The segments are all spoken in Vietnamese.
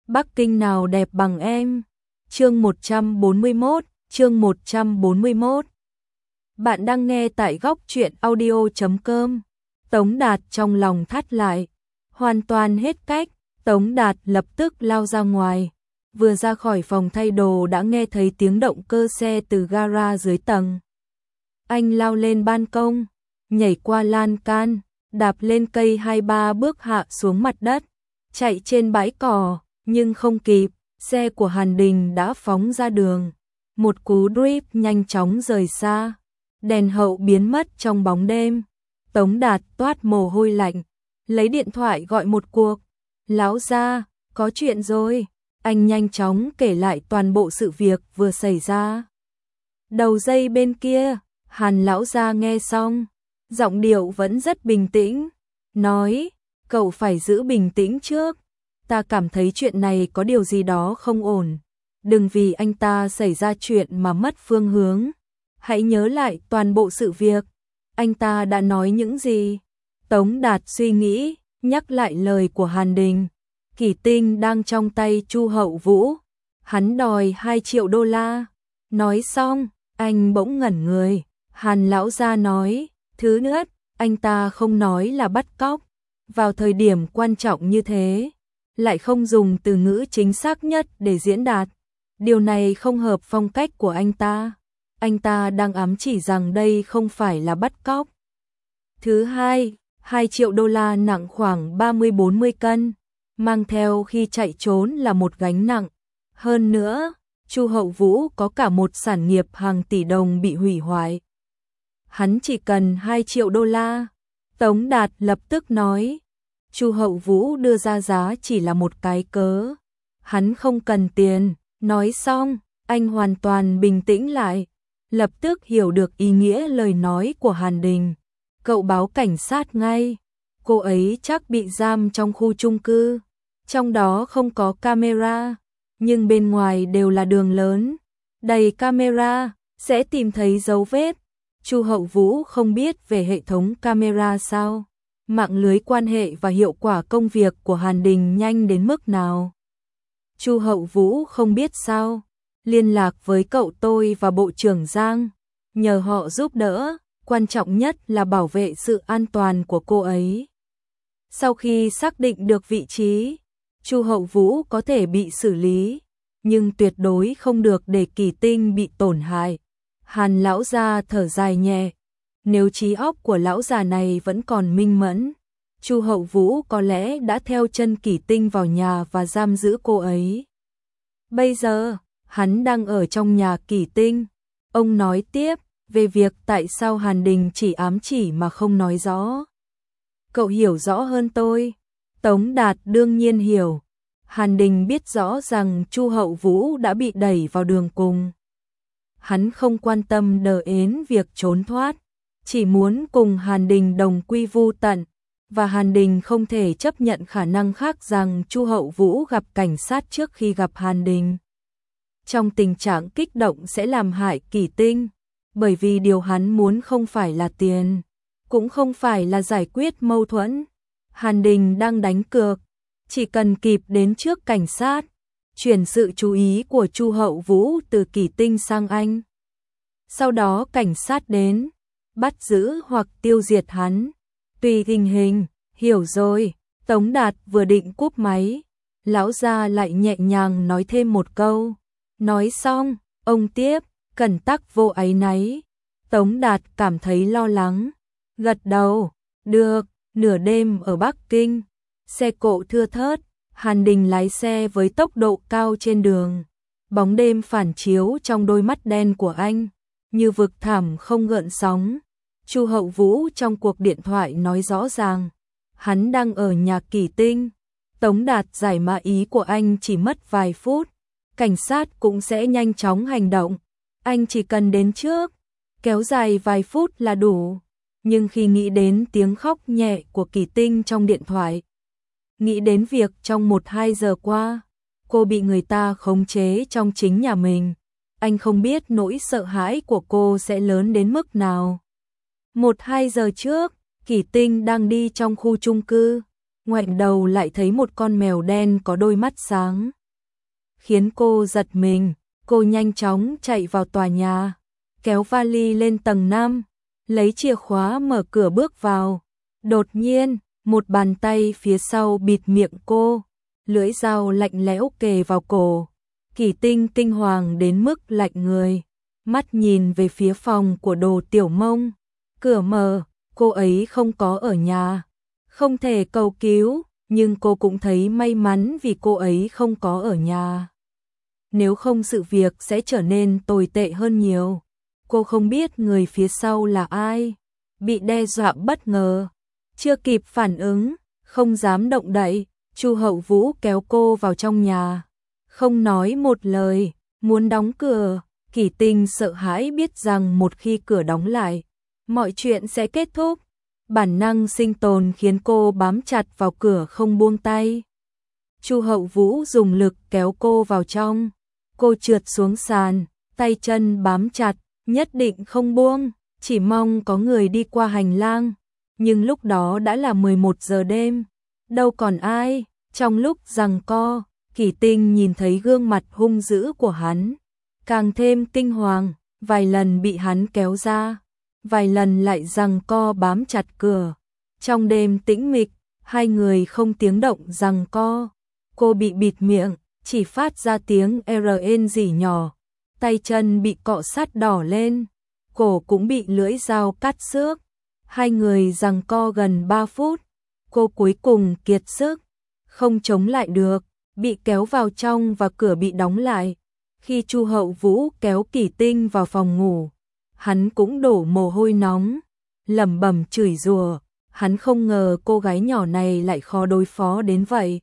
Bắc Kinh nào đẹp bằng em. Chương 141. Bạn đang nghe tại góc truyện audio.com. Tống Đạt trong lòng thắt lại, hoàn toàn hết cách. Tống Đạt lập tức lao ra ngoài, vừa ra khỏi phòng thay đồ đã nghe thấy tiếng động cơ xe từ gara dưới tầng. Anh lao lên ban công, nhảy qua lan can, đạp lên cây 2-3 bước hạ xuống mặt đất, chạy trên bãi cỏ, nhưng không kịp, xe của Hàn Đình đã phóng ra đường. Một cú drift nhanh chóng rời xa, đèn hậu biến mất trong bóng đêm. Tống Đạt toát mồ hôi lạnh, lấy điện thoại gọi một cuộc. Lão gia, có chuyện rồi. Anh nhanh chóng kể lại toàn bộ sự việc vừa xảy ra. Đầu dây bên kia, Hàn lão gia nghe xong, giọng điệu vẫn rất bình tĩnh, nói, cậu phải giữ bình tĩnh trước. Ta cảm thấy chuyện này có điều gì đó không ổn. Đừng vì anh ta xảy ra chuyện mà mất phương hướng. Hãy nhớ lại toàn bộ sự việc. Anh ta đã nói những gì? Tống Đạt suy nghĩ, nhắc lại lời của Hàn Đình. Kỷ Tinh đang trong tay Chu Hậu Vũ. Hắn đòi 2 triệu đô la. Nói xong, anh bỗng ngẩn người. Hàn lão gia nói, thứ nhất, anh ta không nói là bắt cóc. Vào thời điểm quan trọng như thế, lại không dùng từ ngữ chính xác nhất để diễn đạt. Điều này không hợp phong cách của anh ta. Anh ta đang ám chỉ rằng đây không phải là bắt cóc. Thứ hai, 2 triệu đô la nặng khoảng 30-40 cân, mang theo khi chạy trốn là một gánh nặng. Hơn nữa, Chu Hậu Vũ có cả một sản nghiệp hàng tỷ đồng bị hủy hoại. Hắn chỉ cần 2 triệu đô la. Tống Đạt lập tức nói. Chu Hậu Vũ đưa ra giá chỉ là một cái cớ. Hắn không cần tiền. Nói xong, anh hoàn toàn bình tĩnh lại, lập tức hiểu được ý nghĩa lời nói của Hàn Đình. Cậu báo cảnh sát ngay. Cô ấy chắc bị giam trong khu chung cư, trong đó không có camera, nhưng bên ngoài đều là đường lớn, đầy camera, sẽ tìm thấy dấu vết. Chu Hậu Vũ không biết về hệ thống camera sao? Mạng lưới quan hệ và hiệu quả công việc của Hàn Đình nhanh đến mức nào? Chu Hậu Vũ không biết sao? Liên lạc với cậu tôi và Bộ trưởng Giang, nhờ họ giúp đỡ, quan trọng nhất là bảo vệ sự an toàn của cô ấy. Sau khi xác định được vị trí, Chu Hậu Vũ có thể bị xử lý, nhưng tuyệt đối không được để Kỷ Tinh bị tổn hại. Hàn lão gia thở dài nhẹ, nếu trí óc của lão già này vẫn còn minh mẫn, Chu Hậu Vũ có lẽ đã theo chân Kỷ Tinh vào nhà và giam giữ cô ấy. Bây giờ, hắn đang ở trong nhà Kỷ Tinh. Ông nói tiếp về việc tại sao Hàn Đình chỉ ám chỉ mà không nói rõ. Cậu hiểu rõ hơn tôi. Tống Đạt đương nhiên hiểu. Hàn Đình biết rõ rằng Chu Hậu Vũ đã bị đẩy vào đường cùng. Hắn không quan tâm đến việc trốn thoát, chỉ muốn cùng Hàn Đình đồng quy vu tận, và Hàn Đình không thể chấp nhận khả năng khác rằng Chu Hậu Vũ gặp cảnh sát trước khi gặp Hàn Đình. Trong tình trạng kích động sẽ làm hại Kỷ Tinh, bởi vì điều hắn muốn không phải là tiền, cũng không phải là giải quyết mâu thuẫn. Hàn Đình đang đánh cược, chỉ cần kịp đến trước cảnh sát, chuyển sự chú ý của Chu Hậu Vũ từ Kỷ Tinh sang anh. Sau đó cảnh sát đến, bắt giữ hoặc tiêu diệt hắn, tùy tình hình. Hiểu rồi. Tống Đạt vừa định cúp máy, lão gia lại nhẹ nhàng nói thêm một câu. Nói xong, ông tiếp, cẩn tắc vô áy náy. Tống Đạt cảm thấy lo lắng, gật đầu. Được. Nửa đêm ở Bắc Kinh, xe cộ thưa thớt, Hàn Đình lái xe với tốc độ cao trên đường. Bóng đêm phản chiếu trong đôi mắt đen của anh, như vực thẳm không gợn sóng. Chu Hậu Vũ trong cuộc điện thoại nói rõ ràng, hắn đang ở nhà Kỷ Tinh. Tống Đạt giải mã ý của anh chỉ mất vài phút, cảnh sát cũng sẽ nhanh chóng hành động. Anh chỉ cần đến trước, kéo dài vài phút là đủ. Nhưng khi nghĩ đến tiếng khóc nhẹ của Kỷ Tinh trong điện thoại, nghĩ đến việc trong 1-2 giờ qua, cô bị người ta khống chế trong chính nhà mình, anh không biết nỗi sợ hãi của cô sẽ lớn đến mức nào. 1-2 giờ trước, Kỷ Tinh đang đi trong khu chung cư, ngoảnh đầu lại thấy một con mèo đen có đôi mắt sáng, khiến cô giật mình. Cô nhanh chóng chạy vào tòa nhà, kéo vali lên tầng 5, lấy chìa khóa mở cửa bước vào. Đột nhiên, một bàn tay phía sau bịt miệng cô, lưỡi dao lạnh lẽo kề vào cổ. Kỷ Tinh kinh hoàng đến mức lạnh người, mắt nhìn về phía phòng của Đồ Tiểu Mông. Cửa mở, cô ấy không có ở nhà. Không thể cầu cứu, nhưng cô cũng thấy may mắn vì cô ấy không có ở nhà. Nếu không sự việc sẽ trở nên tồi tệ hơn nhiều. Cô không biết người phía sau là ai, bị đe dọa bất ngờ, chưa kịp phản ứng, không dám động đậy. Chu Hậu Vũ kéo cô vào trong nhà, không nói một lời, muốn đóng cửa. Kỷ Tinh sợ hãi biết rằng một khi cửa đóng lại, mọi chuyện sẽ kết thúc. Bản năng sinh tồn khiến cô bám chặt vào cửa không buông tay. Chu Hậu Vũ dùng lực kéo cô vào trong. Cô trượt xuống sàn, tay chân bám chặt, nhất định không buông, chỉ mong có người đi qua hành lang. Nhưng lúc đó đã là 11 giờ đêm, đâu còn ai. Trong lúc giằng co, Kỷ Tinh nhìn thấy gương mặt hung dữ của hắn, càng thêm kinh hoàng. Vài lần bị hắn kéo ra, vài lần lại giằng co bám chặt cửa. Trong đêm tĩnh mịch, hai người không tiếng động giằng co. Cô bị bịt miệng, chỉ phát ra tiếng rên rỉ nhỏ, tay chân bị cọ sát đỏ lên, cổ cũng bị lưỡi dao cắt xước. Hai người giằng co gần 3 phút, cô cuối cùng kiệt sức, không chống lại được, bị kéo vào trong và cửa bị đóng lại. Khi Chu Hậu Vũ kéo Kỷ Tinh vào phòng ngủ, hắn cũng đổ mồ hôi nóng, lẩm bẩm chửi rủa. Hắn không ngờ cô gái nhỏ này lại khó đối phó đến vậy.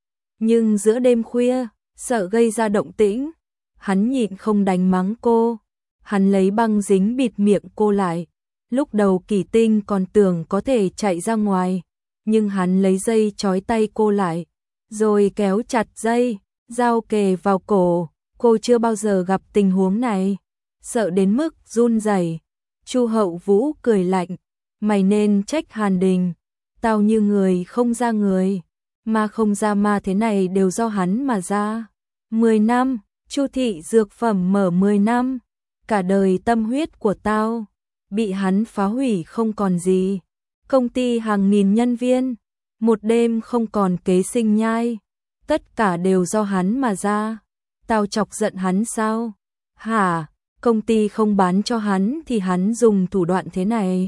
Nhưng giữa đêm khuya, sợ gây ra động tĩnh, hắn nhịn không đánh mắng cô. Hắn lấy băng dính bịt miệng cô lại. Lúc đầu Kỷ Tinh còn tưởng có thể chạy ra ngoài, nhưng hắn lấy dây trói tay cô lại, rồi kéo chặt dây, dao kề vào cổ. Cô chưa bao giờ gặp tình huống này, sợ đến mức run rẩy. Chu Hậu Vũ cười lạnh, mày nên trách Hàn Đình, tao như người không ra người, ma không ra ma thế này đều do hắn mà ra. 10 năm, Chu thị dược phẩm mở 10 năm, cả đời tâm huyết của tao bị hắn phá hủy không còn gì. Công ty hàng nghìn nhân viên, một đêm không còn kế sinh nhai, tất cả đều do hắn mà ra. Tao chọc giận hắn sao? Hả? Công ty không bán cho hắn thì hắn dùng thủ đoạn thế này.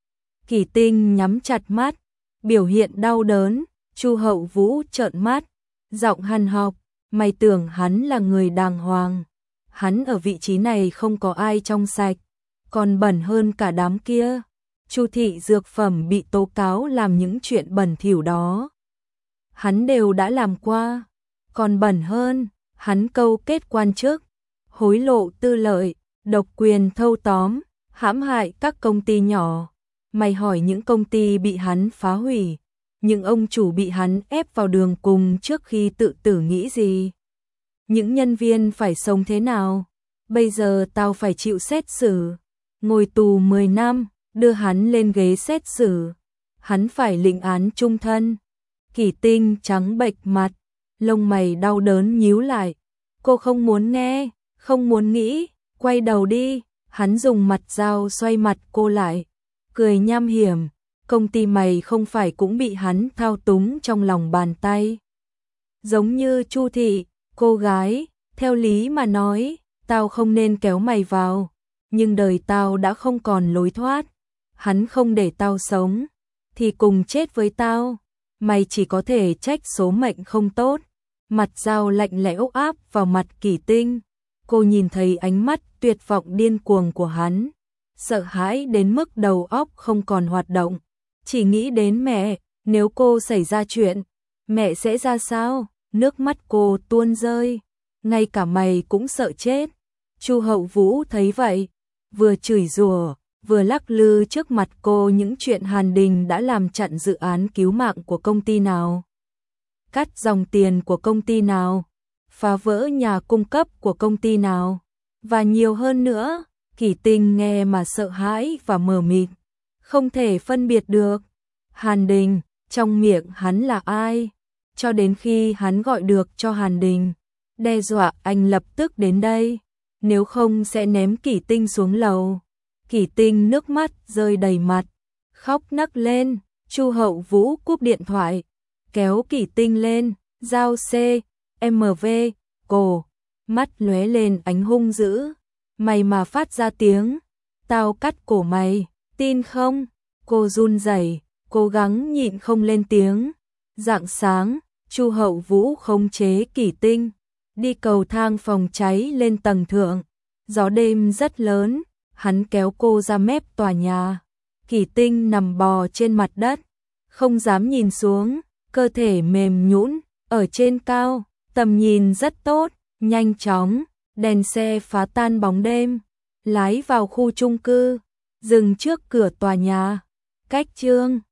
Kỷ Tinh nhắm chặt mắt, biểu hiện đau đớn. Chu Hậu Vũ trợn mắt, giọng hằn học, mày tưởng hắn là người đàng hoàng? Hắn ở vị trí này không có ai trong sạch, còn bẩn hơn cả đám kia. Chu thị dược phẩm bị tố cáo làm những chuyện bẩn thỉu đó, hắn đều đã làm qua. Còn bẩn hơn, hắn câu kết quan chức, hối lộ tư lợi, độc quyền thâu tóm, hãm hại các công ty nhỏ. Mày hỏi những công ty bị hắn phá hủy, những ông chủ bị hắn ép vào đường cùng trước khi tự tử nghĩ gì? Những nhân viên phải sống thế nào? Bây giờ tao phải chịu xét xử, ngồi tù 10 năm, đưa hắn lên ghế xét xử. Hắn phải lĩnh án chung thân. Kỷ Tinh trắng bệch mặt, lông mày đau đớn nhíu lại. Cô không muốn nghe, không muốn nghĩ, quay đầu đi. Hắn dùng mặt dao xoay mặt cô lại, cười nham hiểm. Công ty mày không phải cũng bị hắn thao túng trong lòng bàn tay? Giống như Chu thị, cô gái, theo lý mà nói, tao không nên kéo mày vào, nhưng đời tao đã không còn lối thoát. Hắn không để tao sống, thì cùng chết với tao. Mày chỉ có thể trách số mệnh không tốt. Mặt dao lạnh lẽo áp vào mặt Kỷ Tinh. Cô nhìn thấy ánh mắt tuyệt vọng điên cuồng của hắn, sợ hãi đến mức đầu óc không còn hoạt động. Chỉ nghĩ đến mẹ, nếu cô xảy ra chuyện, mẹ sẽ ra sao? Nước mắt cô tuôn rơi. Ngay cả mày cũng sợ chết. Chu Hậu Vũ thấy vậy, vừa chửi rủa, vừa lắc lư trước mặt cô những chuyện Hàn Đình đã làm chặn dự án cứu mạng của công ty nào, cắt dòng tiền của công ty nào, phá vỡ nhà cung cấp của công ty nào, và nhiều hơn nữa. Kỷ Tinh nghe mà sợ hãi và mờ mịt, không thể phân biệt được Hàn Đình, trong miệng hắn là ai. Cho đến khi hắn gọi được cho Hàn Đình, đe dọa anh lập tức đến đây, nếu không sẽ ném Kỷ Tinh xuống lầu. Kỷ Tinh nước mắt rơi đầy mặt, khóc nấc lên. Chu Hậu Vũ cúp điện thoại, kéo Kỷ Tinh lên, dao CMV, cổ, mắt lóe lên ánh hung dữ. Mày mà phát ra tiếng, tao cắt cổ mày, tin không? Cô run rẩy, cố gắng nhịn không lên tiếng. Rạng sáng, Chu Hậu Vũ khống chế Kỷ Tinh, đi cầu thang phòng cháy lên tầng thượng. Gió đêm rất lớn, hắn kéo cô ra mép tòa nhà. Kỷ Tinh nằm bò trên mặt đất, không dám nhìn xuống, cơ thể mềm nhũn. Ở trên cao, tầm nhìn rất tốt, nhanh chóng, đèn xe phá tan bóng đêm, lái vào khu chung cư, dừng trước cửa tòa nhà. Cách Chương